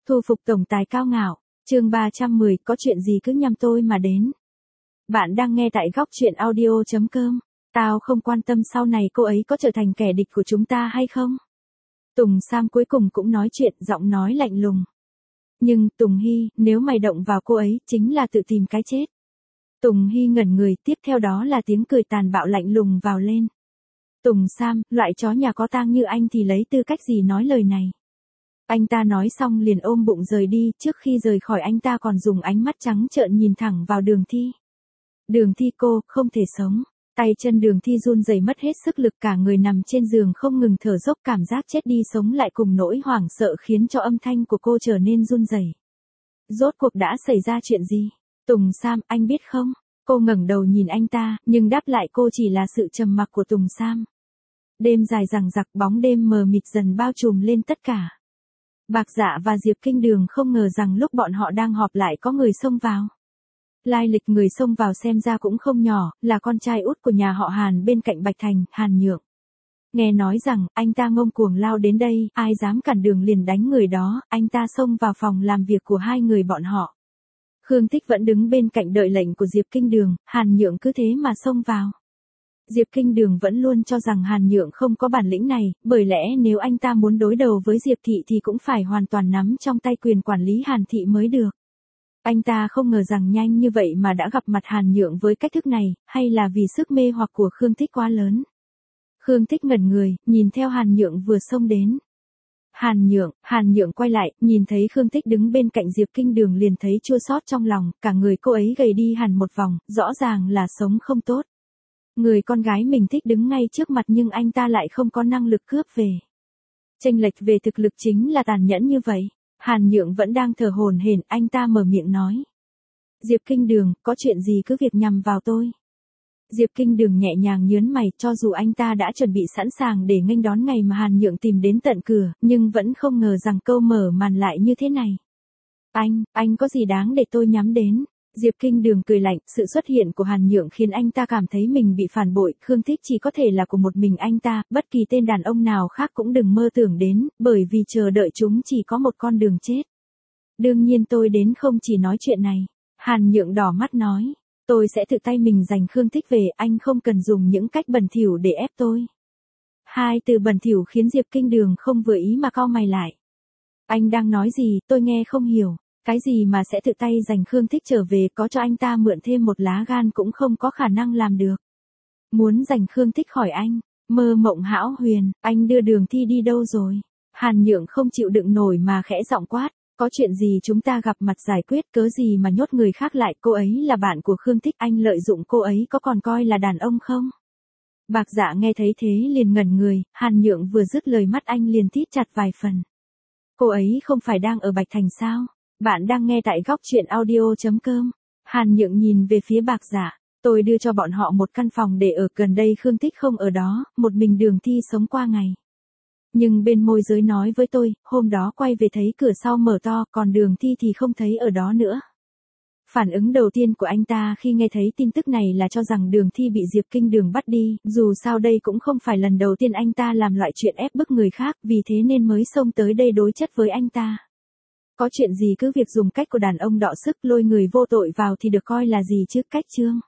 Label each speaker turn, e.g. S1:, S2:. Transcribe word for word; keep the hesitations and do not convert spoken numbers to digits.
S1: Thu phục tổng tài cao ngạo, chương ba trăm mười, có chuyện gì cứ nhằm tôi mà đến. Bạn đang nghe tại góc truyện audio.com. Tao không quan tâm sau này cô ấy có trở thành kẻ địch của chúng ta hay không. Tùng Sam cuối cùng cũng nói chuyện, giọng nói lạnh lùng. Nhưng, Tùng Hy, nếu mày động vào cô ấy, chính là tự tìm cái chết. Tùng Hy ngẩn người, tiếp theo đó là tiếng cười tàn bạo lạnh lùng vào lên. Tùng Sam, loại chó nhà có tang như anh thì lấy tư cách gì nói lời này. Anh ta nói xong liền ôm bụng rời đi, trước khi rời khỏi anh ta còn dùng ánh mắt trắng trợn nhìn thẳng vào Đường Thi. Đường Thi cô, không thể sống. Tay chân Đường Thi run rẩy mất hết sức lực, cả người nằm trên giường không ngừng thở dốc, cảm giác chết đi sống lại cùng nỗi hoảng sợ khiến cho âm thanh của cô trở nên run rẩy. Rốt cuộc đã xảy ra chuyện gì? Tùng Sam, anh biết không? Cô ngẩng đầu nhìn anh ta, nhưng đáp lại cô chỉ là sự trầm mặc của Tùng Sam. Đêm dài dằng dặc, bóng đêm mờ mịt dần bao trùm lên tất cả. Bạc Dạ và Diệp Kinh Đường không ngờ rằng lúc bọn họ đang họp lại có người xông vào. Lai lịch người xông vào xem ra cũng không nhỏ, là con trai út của nhà họ Hàn bên cạnh Bạch Thành, Hàn Nhượng. Nghe nói rằng, anh ta ngông cuồng lao đến đây, ai dám cản đường liền đánh người đó, anh ta xông vào phòng làm việc của hai người bọn họ. Khương Tích vẫn đứng bên cạnh đợi lệnh của Diệp Kinh Đường, Hàn Nhượng cứ thế mà xông vào. Diệp Kinh Đường vẫn luôn cho rằng Hàn Nhượng không có bản lĩnh này, bởi lẽ nếu anh ta muốn đối đầu với Diệp Thị thì cũng phải hoàn toàn nắm trong tay quyền quản lý Hàn Thị mới được. Anh ta không ngờ rằng nhanh như vậy mà đã gặp mặt Hàn Nhượng với cách thức này, hay là vì sức mê hoặc của Khương Tích quá lớn. Khương Tích ngẩn người, nhìn theo Hàn Nhượng vừa xông đến. Hàn Nhượng, Hàn Nhượng quay lại, nhìn thấy Khương Tích đứng bên cạnh Diệp Kinh Đường liền thấy chua xót trong lòng, cả người cô ấy gầy đi hẳn một vòng, rõ ràng là sống không tốt. Người con gái mình thích đứng ngay trước mặt nhưng anh ta lại không có năng lực cướp về. Chênh lệch về thực lực chính là tàn nhẫn như vậy. Hàn Nhượng vẫn đang thở hổn hển, anh ta mở miệng nói. Diệp Kinh Đường, có chuyện gì cứ việc nhằm vào tôi. Diệp Kinh Đường nhẹ nhàng nhớn mày, cho dù anh ta đã chuẩn bị sẵn sàng để nghênh đón ngày mà Hàn Nhượng tìm đến tận cửa, nhưng vẫn không ngờ rằng câu mở màn lại như thế này. Anh, anh có gì đáng để tôi nhắm đến? Diệp Kinh Đường cười lạnh, sự xuất hiện của Hàn Nhượng khiến anh ta cảm thấy mình bị phản bội, Khương Tích chỉ có thể là của một mình anh ta, bất kỳ tên đàn ông nào khác cũng đừng mơ tưởng đến, bởi vì chờ đợi chúng chỉ có một con đường chết. Đương nhiên tôi đến không chỉ nói chuyện này. Hàn Nhượng đỏ mắt nói, tôi sẽ tự tay mình giành Khương Tích về, anh không cần dùng những cách bẩn thỉu để ép tôi. Hai từ bẩn thỉu khiến Diệp Kinh Đường không vừa ý mà cau mày lại. Anh đang nói gì, tôi nghe không hiểu. Cái gì mà sẽ tự tay giành Khương Tích trở về, có cho anh ta mượn thêm một lá gan cũng không có khả năng làm được. Muốn giành Khương Tích khỏi anh, mơ mộng hão huyền, anh đưa Đường Thi đi đâu rồi? Hàn Nhượng không chịu đựng nổi mà khẽ giọng quát, có chuyện gì chúng ta gặp mặt giải quyết, cớ gì mà nhốt người khác lại, cô ấy là bạn của Khương Tích, anh lợi dụng cô ấy có còn coi là đàn ông không? Bạc Dạ nghe thấy thế liền ngẩn người, Hàn Nhượng vừa dứt lời mắt anh liền thít chặt vài phần. Cô ấy không phải đang ở Bạch Thành sao? Bạn đang nghe tại góc truyện audio.com. Hàn Nhượng nhìn về phía Bạc Dạ. Tôi đưa cho bọn họ một căn phòng để ở, gần đây Khương Tích không ở đó, một mình Đường Thi sống qua ngày. Nhưng bên môi giới nói với tôi, hôm đó quay về thấy cửa sau mở to, còn Đường Thi thì không thấy ở đó nữa. Phản ứng đầu tiên của anh ta khi nghe thấy tin tức này là cho rằng Đường Thi bị Diệp Kinh Đường bắt đi, dù sao đây cũng không phải lần đầu tiên anh ta làm loại chuyện ép bức người khác, vì thế nên mới xông tới đây đối chất với anh ta. Có chuyện gì cứ việc dùng cách của đàn ông đọ sức lôi người vô tội vào thì được coi là gì chứ, cách chương.